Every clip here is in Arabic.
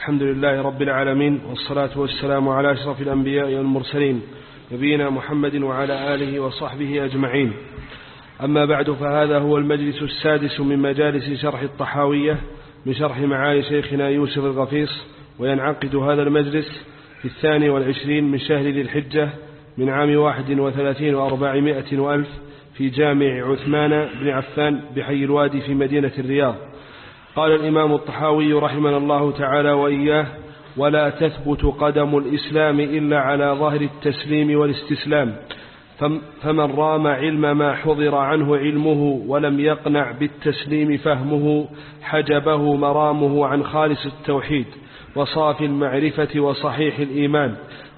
الحمد لله رب العالمين، والصلاة والسلام على أشرف الأنبياء والمرسلين نبينا محمد وعلى آله وصحبه أجمعين. أما بعد، فهذا هو المجلس السادس من مجالس شرح الطحاوية من شرح معاني شيخنا يوسف الغفيص، وينعقد هذا المجلس في 22 من شهر ذي الحجة من عام 31 و400 وألف في جامع عثمان بن عفان بحي الوادي في مدينة الرياض. قال الإمام الطحاوي رحمنا الله تعالى وإياه: ولا تثبت قدم الإسلام إلا على ظهر التسليم والاستسلام، فمن رام علم ما حضر عنه علمه ولم يقنع بالتسليم فهمه حجبه مرامه عن خالص التوحيد وصافي المعرفة وصحيح الإيمان،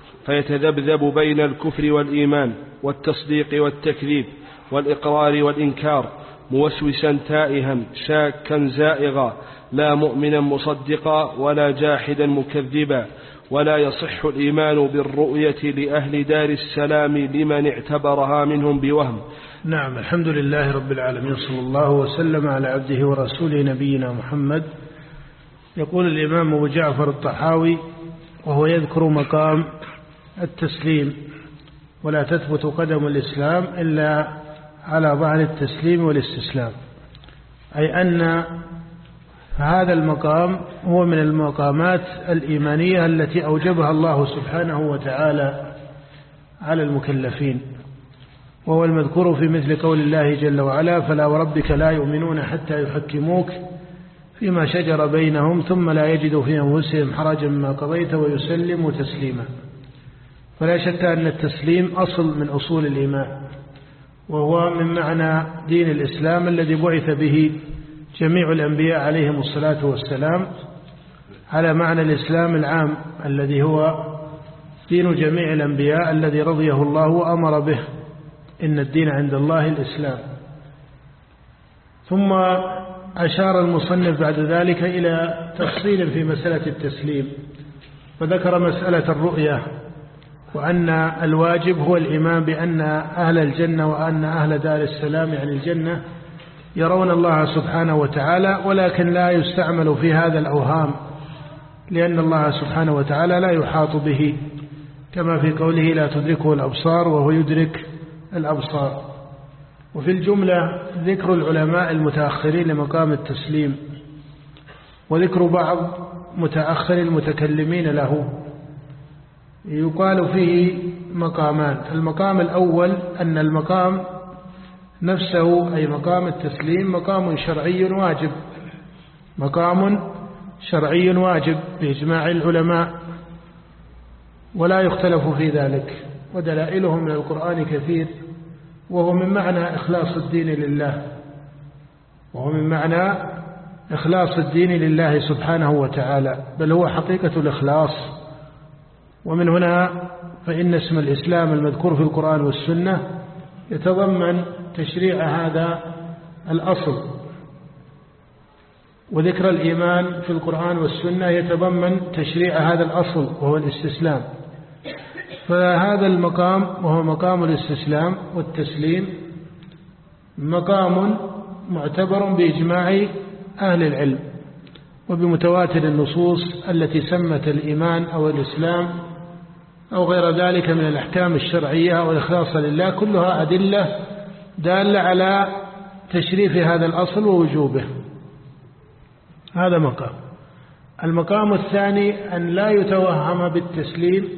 فيتذبذب بين الكفر والإيمان والتصديق والتكذيب والإقرار والإنكار، موسوسا تائها شاكا زائغا، لا مؤمنا مصدقا ولا جاحدا مكذبا، ولا يصح الإيمان بالرؤية لأهل دار السلام لمن اعتبرها منهم بوهم. نعم، الحمد لله رب العالمين، صلى الله وسلم على عبده ورسوله نبينا محمد. يقول الإمام أبو جعفر الطحاوي وهو يذكر مقام التسليم: ولا تثبت قدم الإسلام إلا على ظهر التسليم والاستسلام، أي أن هذا المقام هو من المقامات الإيمانية التي أوجبها الله سبحانه وتعالى على المكلفين، وهو المذكور في مثل قول الله جل وعلا: فلا وربك لا يؤمنون حتى يحكموك فيما شجر بينهم ثم لا يجدوا في أنفسهم حرجا مما قضيت ويسلموا تسليما. فلا شك أن التسليم أصل من أصول الإيمان، وهو من معنى دين الإسلام الذي بعث به جميع الأنبياء عليهم الصلاة والسلام، على معنى الإسلام العام الذي هو دين جميع الأنبياء الذي رضيه الله وأمر به: إن الدين عند الله الإسلام. ثم أشار المصنف بعد ذلك إلى تفصيل في مسألة التسليم، فذكر مسألة الرؤية، وأن الواجب هو الإيمان بأن أهل الجنة وأن أهل دار السلام يعني الجنة يرون الله سبحانه وتعالى، ولكن لا يستعمل في هذا الأوهام، لأن الله سبحانه وتعالى لا يحاط به، كما في قوله: لا تدركه الأبصار وهو يدرك الأبصار. وفي الجملة ذكر العلماء المتأخرين لمقام التسليم، وذكر بعض متأخر المتكلمين له. يقال فيه مقامان: المقام الأول أن المقام نفسه أي مقام التسليم مقام شرعي واجب، مقام شرعي واجب بإجماع العلماء، ولا يختلف في ذلك، ودلائله من القرآن كثير، وهو من معنى إخلاص الدين لله، وهو من معنى إخلاص الدين لله سبحانه وتعالى، بل هو حقيقة الإخلاص. ومن هنا فإن اسم الإسلام المذكور في القرآن والسنة يتضمن تشريع هذا الأصل، وذكر الإيمان في القرآن والسنة يتضمن تشريع هذا الأصل وهو الاستسلام. فهذا المقام وهو مقام الاستسلام والتسليم مقام معتبر بإجماع أهل العلم، وبمتواتر النصوص التي سمت الإيمان أو الإسلام أو غير ذلك من الأحكام الشرعية والإخلاص لله، كلها أدلة دالة على تشريف هذا الأصل ووجوبه. هذا مقام. المقام الثاني أن لا يتوهم بالتسليم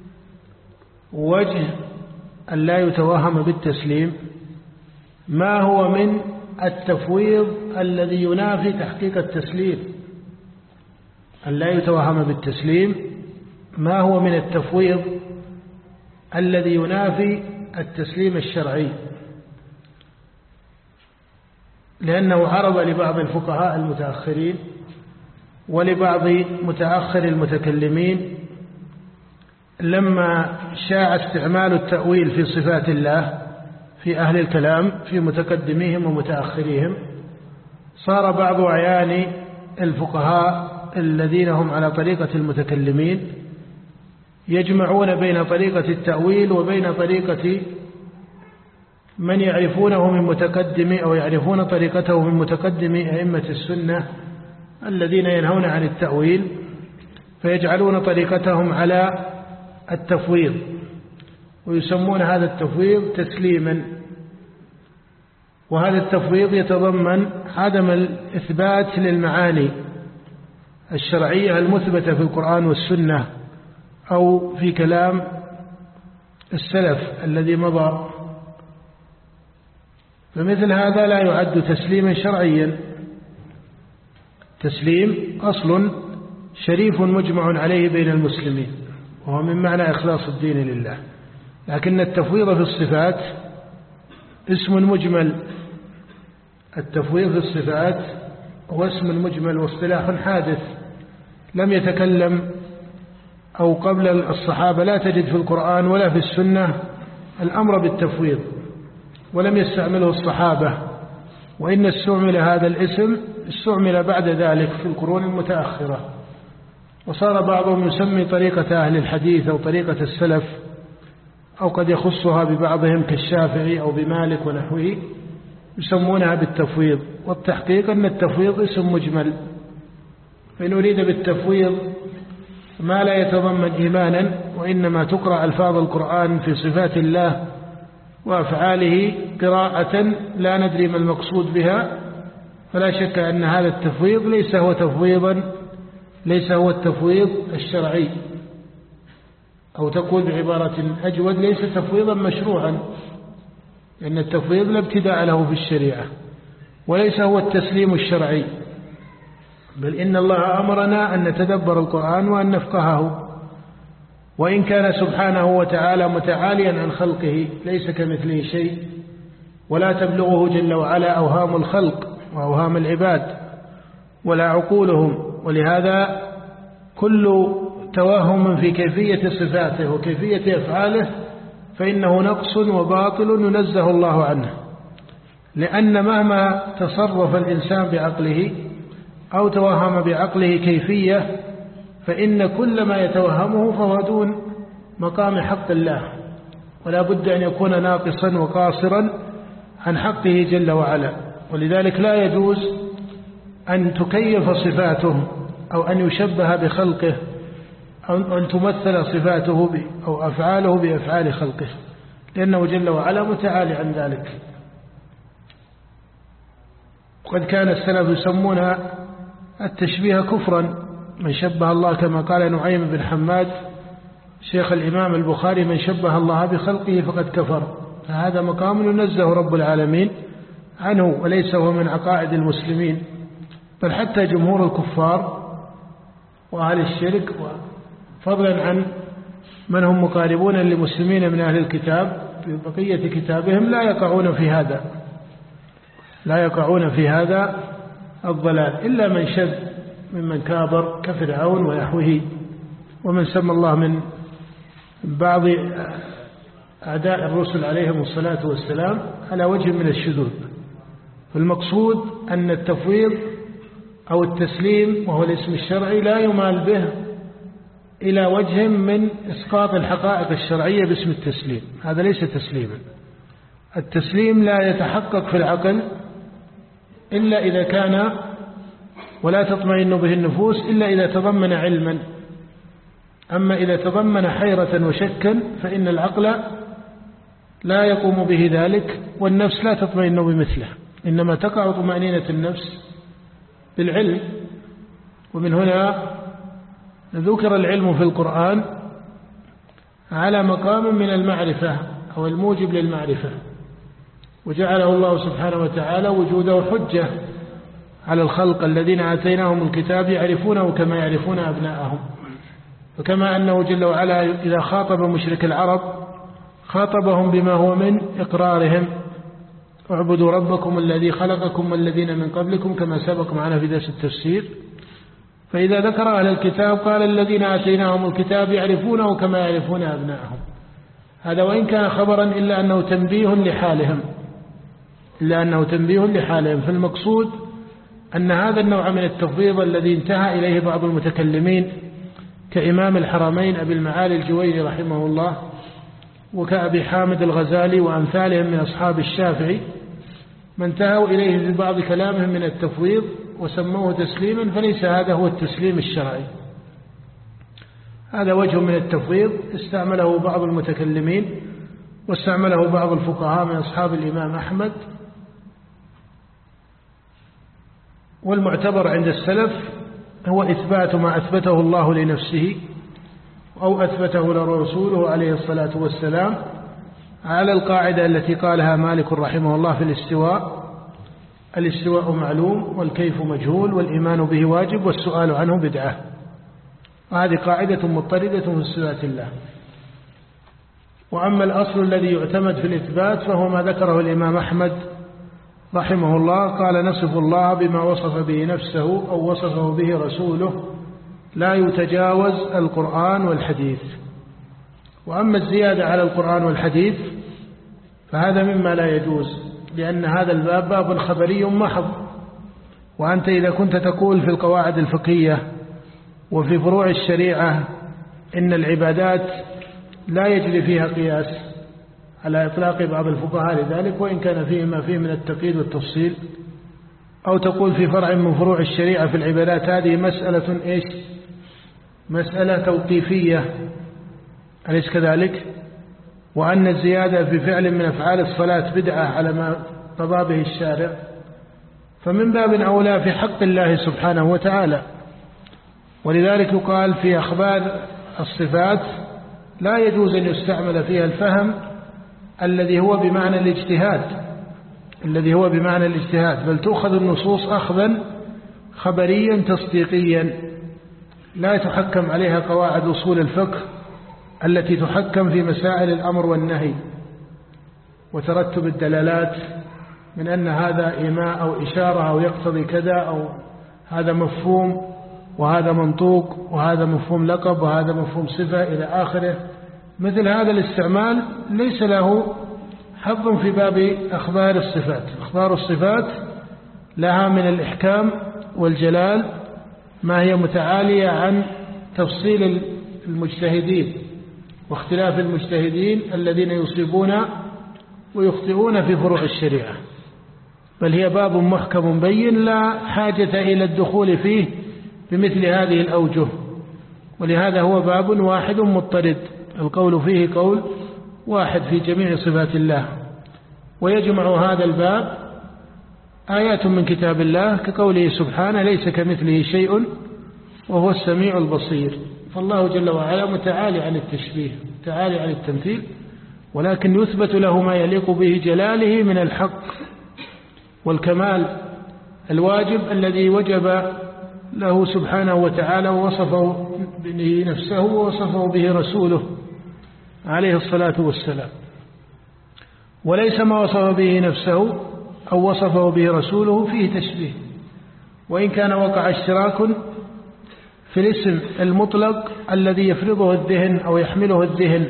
وجه أن لا يتوهم بالتسليم ما هو من التفويض الذي ينافي تحقيق التسليم. أن لا يتوهم بالتسليم ما هو من التفويض الذي ينافي التسليم الشرعي، لأنه عرض لبعض الفقهاء المتأخرين ولبعض متأخر المتكلمين لما شاع استعمال التأويل في صفات الله في أهل الكلام في متقدميهم ومتأخريهم، صار بعض أعيان الفقهاء الذين هم على طريقة المتكلمين يجمعون بين طريقة التأويل وبين طريقة من يعرفونه من متقدم أو يعرفون طريقته من متقدم أئمة السنة الذين ينهون عن التأويل، فيجعلون طريقتهم على التفويض، ويسمون هذا التفويض تسليما. وهذا التفويض يتضمن عدم الإثبات للمعاني الشرعية المثبتة في القرآن والسنة أو في كلام السلف الذي مضى، فمثل هذا لا يعد تسليما شرعيا. تسليم أصل شريف مجمع عليه بين المسلمين، وهو من معنى إخلاص الدين لله. لكن التفويض في الصفات اسم مجمل، التفويض في الصفات هو اسم مجمل واصطلاح حادث لم يتكلم أو قبل الصحابة لا تجد في القرآن ولا في السنة الأمر بالتفويض، ولم يستعمله الصحابة، وإن استعمل هذا الاسم استعمل بعد ذلك في القرون المتأخرة، وصار بعضهم يسمي طريقة أهل الحديث أو طريقة السلف، أو قد يخصها ببعضهم كالشافعي أو بمالك ونحوه يسمونها بالتفويض. والتحقيق أن التفويض اسم مجمل، فإن أريد بالتفويض ما لا يتضمن إيمانا، وإنما تقرأ ألفاظ القرآن في صفات الله وأفعاله قراءة لا ندري ما المقصود بها، فلا شك أن هذا التفويض ليس هو التفويض الشرعي، أو تقول بعبارة أجود ليس تفويضا مشروعا، لأن التفويض لا ابتداء له في الشريعة، وليس هو التسليم الشرعي، بل إن الله أمرنا أن نتدبر القرآن وأن نفقهه، وإن كان سبحانه وتعالى متعاليا عن خلقه ليس كمثله شيء، ولا تبلغه جل وعلا أوهام الخلق وأوهام العباد ولا عقولهم، ولهذا كل توهم في كيفية صفاته وكيفية أفعاله فإنه نقص وباطل ينزه الله عنه، لأن مهما تصرف الإنسان بعقله أو توهم بعقله كيفية فإن كل ما يتوهمه فهو دون مقام حق الله، ولا بد أن يكون ناقصا وقاصرا عن حقه جل وعلا. ولذلك لا يجوز أن تكيف صفاته أو أن يشبه بخلقه أو أن تمثل صفاته أو أفعاله بأفعال خلقه، لأنه جل وعلا متعالي عن ذلك. وقد كان السلف يسمون التشبيه كفرا، من شبه الله كما قال نعيم بن حماد شيخ الإمام البخاري: من شبه الله بخلقه فقد كفر. فهذا مقام ينزه رب العالمين عنه، وليس هو من عقائد المسلمين، بل حتى جمهور الكفار وأهل الشرك، فضلا عن من هم مقاربون للمسلمين من أهل الكتاب في بقية كتابهم، لا يقعون في هذا الضلال إلا من شذ ممن كابر كفرعون ونحوه، ومن سمى الله من بعض أعداء الرسل عليهم الصلاة والسلام على وجه من الشذوذ. فالمقصود أن التفويض أو التسليم وهو الاسم الشرعي لا يمال به إلى وجه من إسقاط الحقائق الشرعية باسم التسليم، هذا ليس تسليما. التسليم لا يتحقق في العقل إلا إذا كان، ولا تطمئن به النفوس إلا إذا تضمن علما. أما إذا تضمن حيرة وشكا فإن العقل لا يقوم به ذلك، والنفس لا تطمئن بمثله، إنما تقع طمأنينة النفس بالعلم. ومن هنا ذكر العلم في القرآن على مقام من المعرفة أو الموجب للمعرفة، وجعله الله سبحانه وتعالى وجوده حجة على الخلق الذين آتيناهم الكتاب يعرفونه كما يعرفون أبناءهم. فكما أنه جل وعلا إذا خاطب مشرك العرب خاطبهم بما هو من إقرارهم: اعبدوا ربكم الذي خلقكم والذين من قبلكم، كما سبق معنا في درس التفسير. فإذا ذكر أهل الكتاب قال الذين آتيناهم الكتاب يعرفونه كما يعرفون أبناءهم. هذا وإن كان خبرا إلا أنه تنبيه لحالهم. فالمقصود أن هذا النوع من التفويض الذي انتهى إليه بعض المتكلمين كإمام الحرمين أبي المعالي الجويني رحمه الله، وكأبي حامد الغزالي وأمثالهم من أصحاب الشافعي، ما انتهوا إليه في بعض كلامهم من التفويض وسموه تسليما، فليس هذا هو التسليم الشرعي. هذا وجه من التفويض استعمله بعض المتكلمين واستعمله بعض الفقهاء من أصحاب الإمام أحمد. والمعتبر عند السلف هو إثبات ما أثبته الله لنفسه أو أثبته لرسوله عليه الصلاة والسلام على القاعدة التي قالها مالك رحمه الله في الاستواء: الاستواء معلوم والكيف مجهول والإيمان به واجب والسؤال عنه بدعة. وهذه قاعدة مضطردة في صفات الله. وأما الأصل الذي يعتمد في الإثبات فهو ما ذكره الإمام أحمد رحمه الله، قال: نصف الله بما وصف به نفسه أو وصفه به رسوله لا يتجاوز القرآن والحديث. وأما الزيادة على القرآن والحديث فهذا مما لا يجوز، لأن هذا الباب باب خبري محض. وأنت إذا كنت تقول في القواعد الفقهية وفي فروع الشريعة إن العبادات لا يجري فيها قياس على إطلاق بعض الفقهاء لذلك، وإن كان فيه ما فيه من التقييد والتفصيل، أو تقول في فرع من فروع الشريعة في العبادات هذه مسألة إيش؟ مسألة توقيفية، أليس كذلك؟ وأن الزيادة في فعل من أفعال الصلاة بدعة على ما قضى به الشارع، فمن باب أولى في حق الله سبحانه وتعالى. ولذلك يقال في أخبار الصفات لا يجوز أن يستعمل فيها الفهم الذي هو بمعنى الاجتهاد، بل تؤخذ النصوص أخذا خبريا تصديقيا، لا يتحكم عليها قواعد أصول الفقه التي تحكم في مسائل الأمر والنهي وترتب الدلالات من أن هذا إيماء أو إشارة أو يقتضي كذا، أو هذا مفهوم وهذا منطوق وهذا مفهوم لقب وهذا مفهوم صفة إلى آخره. مثل هذا الاستعمال ليس له حظ في باب أخبار الصفات. أخبار الصفات لها من الإحكام والجلال ما هي متعالية عن تفصيل المجتهدين واختلاف المجتهدين الذين يصيبون ويخطئون في فروع الشريعة، بل هي باب محكم بين لا حاجة إلى الدخول فيه بمثل هذه الأوجه. ولهذا هو باب واحد مضطرد، القول فيه قول واحد في جميع صفات الله. ويجمع هذا الباب آيات من كتاب الله كقوله سبحانه: ليس كمثله شيء وهو السميع البصير. فالله جل وعلا متعالي عن التشبيه، متعالي عن التمثيل، ولكن يثبت له ما يليق به جلاله من الحق والكمال الواجب الذي وجب له سبحانه وتعالى، ووصفه به نفسه ووصفه به رسوله عليه الصلاة والسلام. وليس ما وصف به نفسه أو وصفه به رسوله فيه تشبيه، وإن كان وقع اشتراك في الاسم المطلق الذي يفرضه الذهن أو يحمله الذهن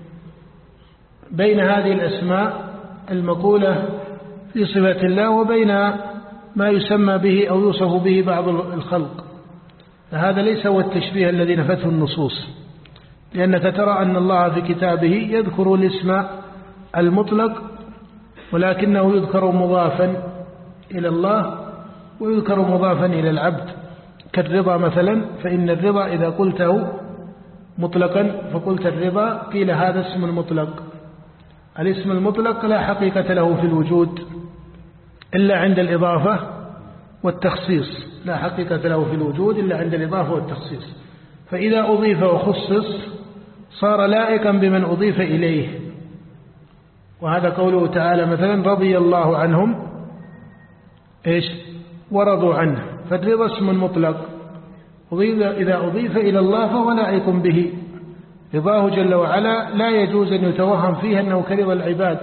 بين هذه الأسماء المقولة في صفات الله وبين ما يسمى به أو يوصف به بعض الخلق، فهذا ليس هو التشبيه الذي نفته النصوص. لأنك ترى أن الله في كتابه يذكر الاسم المطلق ولكنه يذكر مضافا إلى الله ويذكر مضافا إلى العبد، كالرضا مثلا، فإن الرضا إذا قلته مطلقا فقلت الرضا قيل هذا اسم المطلق. الاسم المطلق لا حقيقة له في الوجود إلا عند الإضافة والتخصيص، لا حقيقة له في الوجود إلا عند الإضافة والتخصيص. فإذا أضيف وخصص صار لائقا بمن أضيف إليه. وهذا قوله تعالى مثلا: رضي الله عنهم إيش ورضوا عنه، فالرضا اسم مطلق، إذا أضيف إلى الله فهو لائق به. رضاه جل وعلا لا يجوز أن يتوهم فيه أنه كرضا العباد،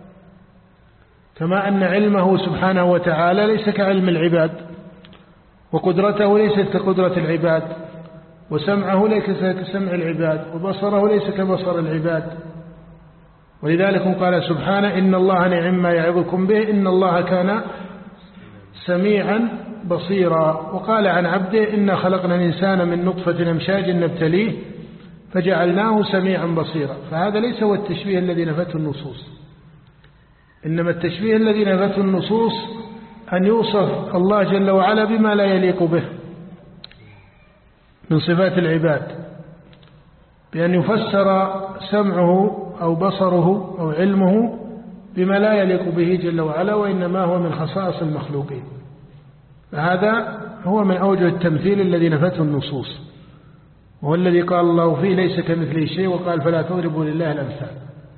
كما أن علمه سبحانه وتعالى ليس كعلم العباد، وقدرته ليست كقدرة العباد، وسمعه ليس كسمع العباد، وبصره ليس كبصر العباد. ولذلك قال سبحانه: إن الله نعم ما يعظكم به إن الله كان سميعا بصيرا. وقال عن عبده: إنا خلقنا الإنسان من نطفة أمشاج نبتليه فجعلناه سميعا بصيرا. فهذا ليس هو التشبيه الذي نفته النصوص، إنما التشبيه الذي نفته النصوص أن يوصف الله جل وعلا بما لا يليق به من صفات العباد، بأن يفسر سمعه أو بصره أو علمه بما لا يليق به جل وعلا، وإنما هو من خصائص المخلوقين. فهذا هو من أوجه التمثيل الذي نفته النصوص، وهو الذي قال الله فيه ليس كمثله شيء، وقال فلا تضربوا لله الأمثال.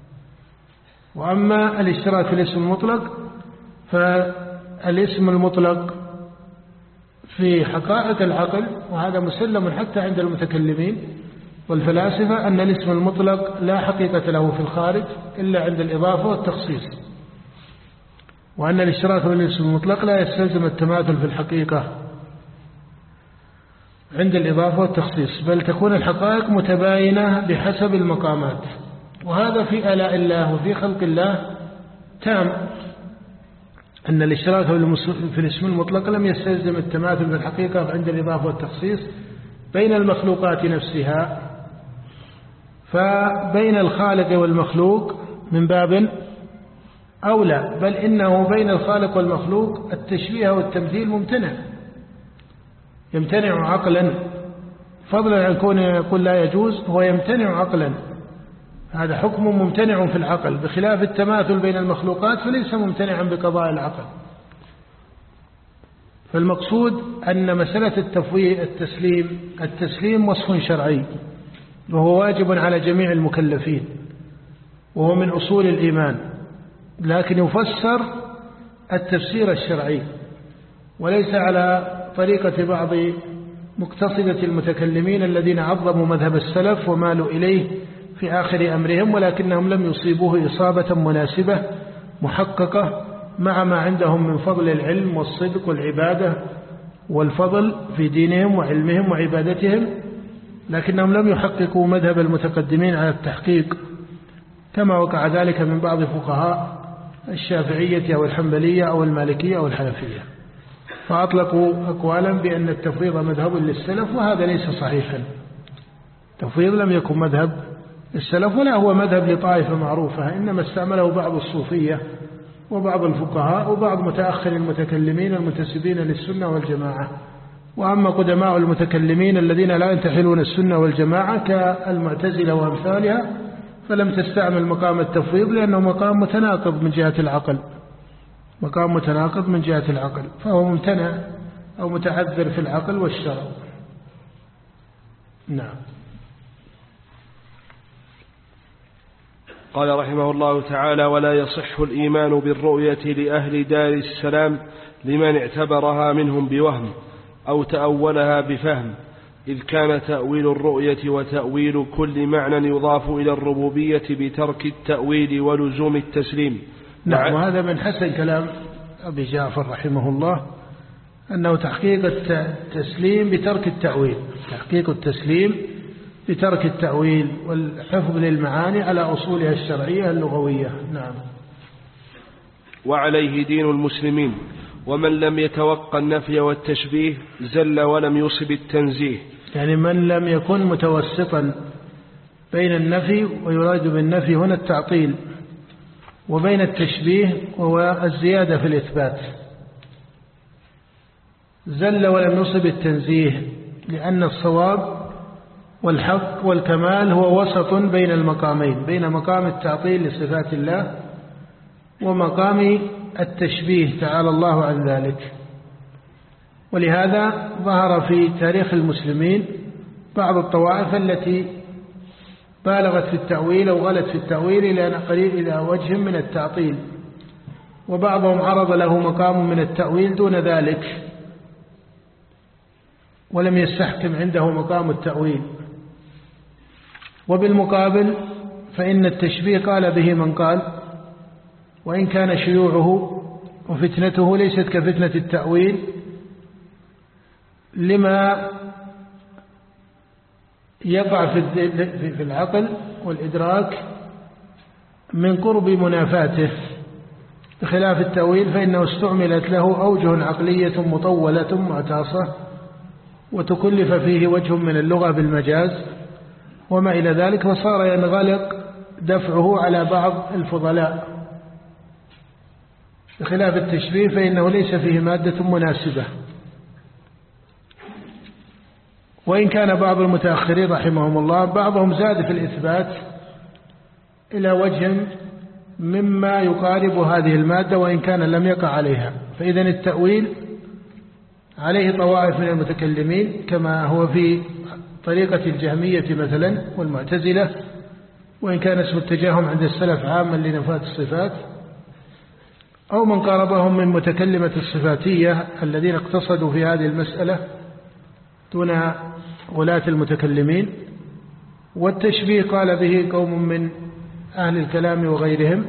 وأما الاشتراك في الاسم المطلق، فالاسم المطلق في حقائق العقل، وهذا مسلم حتى عند المتكلمين والفلاسفة، أن الاسم المطلق لا حقيقة له في الخارج إلا عند الإضافة والتخصيص، وأن الاشتراك في الاسم المطلق لا يستلزم التماثل في الحقيقة عند الإضافة والتخصيص، بل تكون الحقائق متباينة بحسب المقامات، وهذا في آلاء الله وفي خلق الله تام. أن الاشتراك في الاسم المطلق لم يستلزم التماثل في الحقيقة عند الإضافة والتخصيص بين المخلوقات نفسها، فبين الخالق والمخلوق من باب أولى، بل إنه بين الخالق والمخلوق التشبيه والتمثيل يمتنع عقلا، فضلا عن كونه يقول لا يجوز، هو يمتنع عقلا، هذا حكم ممتنع في العقل، بخلاف التماثل بين المخلوقات فليس ممتنعا بقضاء العقل. فالمقصود أن مسألة التسليم وصف شرعي، وهو واجب على جميع المكلفين، وهو من أصول الإيمان، لكن يفسر التفسير الشرعي، وليس على طريقة بعض مقتصدة المتكلمين الذين عظموا مذهب السلف ومالوا إليه في آخر أمرهم، ولكنهم لم يصيبوه إصابة مناسبة محققة مع ما عندهم من فضل العلم والصدق والعبادة والفضل في دينهم وعلمهم وعبادتهم، لكنهم لم يحققوا مذهب المتقدمين على التحقيق، كما وقع ذلك من بعض فقهاء الشافعية أو الحنبلية أو المالكية أو الحنفية، فأطلقوا أقوالا بأن التفويض مذهب للسلف، وهذا ليس صحيحا. التفويض لم يكن مذهب السلف ولا هو مذهب لطائفة معروفة، إنما استعمله بعض الصوفية وبعض الفقهاء وبعض متأخر المتكلمين المنتسبين للسنة والجماعة. وأما قدماء المتكلمين الذين لا ينتحلون السنة والجماعة كالمعتزلة وأمثالها فلم تستعمل مقام التفويض، لأنه مقام متناقض من جهة العقل، فهو ممتنع أو متعذر في العقل والشرع. نعم. قال رحمه الله تعالى: ولا يصح الإيمان بالرؤية لأهل دار السلام لمن اعتبرها منهم بوهم أو تأولها بفهم، إذ كان تأويل الرؤية وتأويل كل معنى يضاف إلى الربوبية بترك التأويل ولزوم التسليم. نعم. وهذا من حسن كلام أبي جعفر رحمه الله، أنه تحقيق التسليم بترك التأويل، تحقيق التسليم بترك التأويل والحفظ للمعاني على أصولها الشرعية اللغوية. نعم. وعليه دين المسلمين، ومن لم يتوقع النفي والتشبيه زل ولم يصب التنزيه. يعني من لم يكن متوسطا بين النفي، ويراد بالنفي هنا التعطيل، وبين التشبيه وهو الزيادة في الإثبات، زل ولم يصب التنزيه، لأن الصواب والحق والكمال هو وسط بين المقامين، بين مقام التعطيل لصفات الله ومقام التشبيه تعالى الله عن ذلك. ولهذا ظهر في تاريخ المسلمين بعض الطوائف التي بالغت في التأويل أو غلت في التأويل إلى وجه من التعطيل، وبعضهم عرض له مقام من التأويل دون ذلك ولم يستحكم عنده مقام التأويل. وبالمقابل فإن التشبيه قال به من قال، وإن كان شيوعه وفتنته ليست كفتنة التأويل، لما يقع في العقل والإدراك من قرب منافاته، بخلاف التأويل فإنه استعملت له أوجه عقلية مطولة معتاصة، وتكلف فيه وجه من اللغة بالمجاز وما إلى ذلك، فصار ينغلق دفعه على بعض الفضلاء، بخلاف التشبيه فإنه ليس فيه مادة مناسبة. وإن كان بعض المتأخرين رحمهم الله بعضهم زاد في الإثبات إلى وجه مما يقارب هذه المادة وإن كان لم يقع عليها. فإذا التأويل عليه طوائف من المتكلمين كما هو في طريقة الجهمية مثلا والمعتزلة، وإن كان اسم التجاهم عند السلف عاما لنفاة الصفات، أو من قاربهم من متكلمة الصفاتية الذين اقتصدوا في هذه المسألة دون غلاة المتكلمين. والتشبيه قال به قوم من أهل الكلام وغيرهم،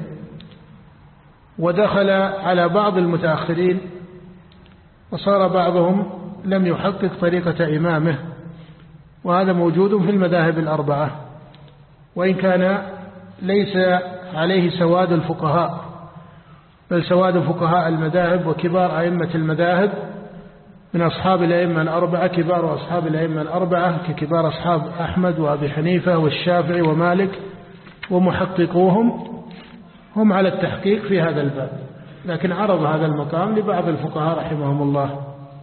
ودخل على بعض المتأخرين وصار بعضهم لم يحقق طريقة إمامه، وهذا موجود في المذاهب الأربعة، وإن كان ليس عليه سواد الفقهاء، بل سواد فقهاء المذاهب وكبار أئمة المذاهب من أصحاب الأئمة الأربعة. كبار أصحاب الأئمة الأربعة ككبار أصحاب أحمد وأبي حنيفة والشافعي ومالك ومحققوهم هم على التحقيق في هذا الباب، لكن عرض هذا المقام لبعض الفقهاء رحمهم الله،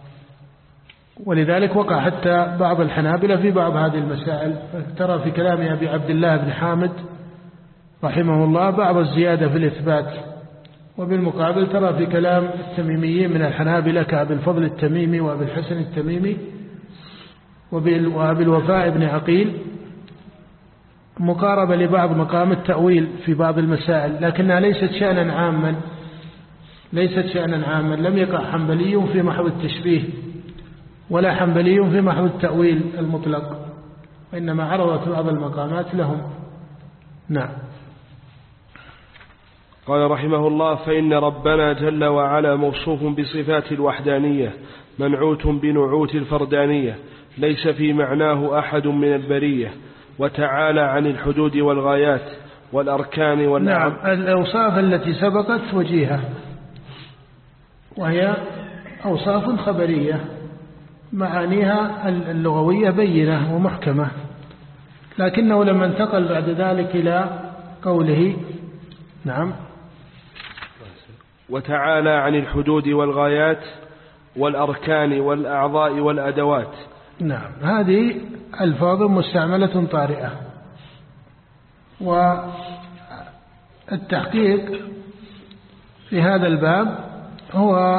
ولذلك وقع حتى بعض الحنابلة في بعض هذه المسائل. ترى في كلام أبي عبد الله بن حامد رحمه الله بعض الزيادة في الإثبات، وبالمقابل ترى في كلام التميميين من الحنابلة كأبي الفضل التميمي وأبي الحسن التميمي وأبي الوفاء بن عقيل مقاربة لبعض مقام التأويل في بعض المسائل، لكنها ليست شأنا عاما، ليست شأنا عاما. لم يقع حنبلي في محو التشبيه ولا حنبلي في محو التأويل المطلق، وإنما عرضت بعض المقامات لهم. نعم. قال رحمه الله: فإن ربنا جل وعلا موصوف بصفات الوحدانية منعوت بنعوت الفردانية، ليس في معناه أحد من البرية، وتعالى عن الحدود والغايات والأركان والأعمال. نعم. الأوصاف التي سبقت وجيهة، وهي أوصاف خبرية معانيها اللغوية بينة ومحكمة، لكنه لما انتقل بعد ذلك إلى قوله نعم وتعالى عن الحدود والغايات والأركان والأعضاء والأدوات. نعم، هذه ألفاظ مستعملة طارئة، والتحقيق في هذا الباب هو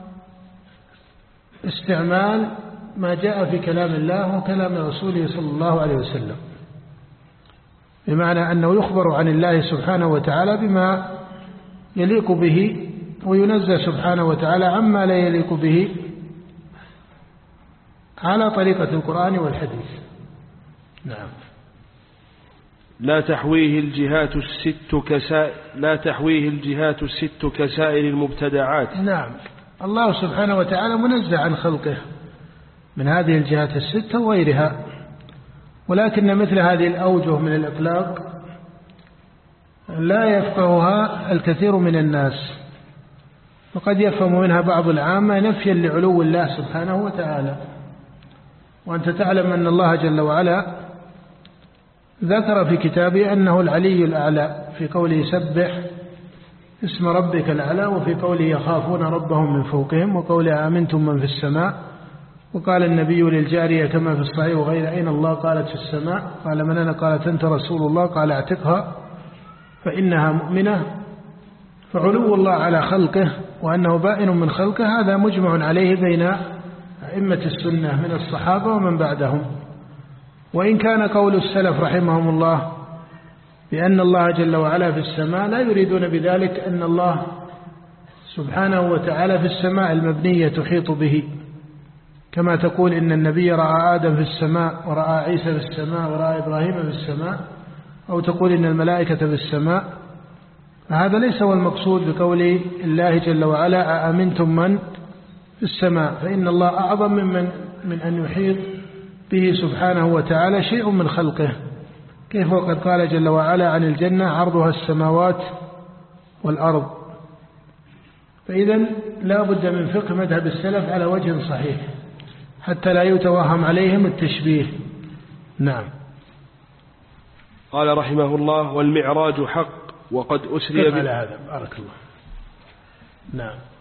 استعمال ما جاء في كلام الله وكلام رسوله صلى الله عليه وسلم، بمعنى أنه يخبر عن الله سبحانه وتعالى بما يليق به، وينزه سبحانه وتعالى عما لا يليق به على طريقة القرآن والحديث. نعم. لا تحويه الجهات الست كسائر المبتدعات. نعم. الله سبحانه وتعالى منزه عن خلقه من هذه الجهات الست وغيرها، ولكن مثل هذه الأوجه من الإطلاق لا يفقهها الكثير من الناس، وقد يفهم منها بعض العامة نفيا لعلو الله سبحانه وتعالى. وأنت تعلم أن الله جل وعلا ذكر في كتابه أنه العلي الأعلى في قوله سبح اسم ربك الأعلى، وفي قوله يخافون ربهم من فوقهم، وقوله آمنتم من في السماء. وقال النبي للجارية كما في الصحيح وغير أين الله؟ قالت في السماء. قال من أنا؟ قالت أنت رسول الله. قال اعتقها فإنها مؤمنة. فعلو الله على خلقه وأنه بائن من خلقه هذا مجمع عليه بين أئمة السنة من الصحابة ومن بعدهم. وإن كان قول السلف رحمهم الله بأن الله جل وعلا في السماء لا يريدون بذلك أن الله سبحانه وتعالى في السماء المبنية تحيط به، كما تقول إن النبي رأى آدم في السماء ورأى عيسى في السماء ورأى إبراهيم في السماء، أو تقول إن الملائكة في السماء. فهذا ليس هو المقصود بقول الله جل وعلا أأمنتم من في السماء، فإن الله أعظم من أن يحيط به سبحانه وتعالى شيء من خلقه، كيف وقد قال جل وعلا عن الجنة عرضها السماوات والأرض. فإذا لا بد من فقه مذهب السلف على وجه صحيح حتى لا يتوهم عليهم التشبيه. نعم. قال رحمه الله: والمعراج حق وقد أسري على هذا. بارك الله. نعم.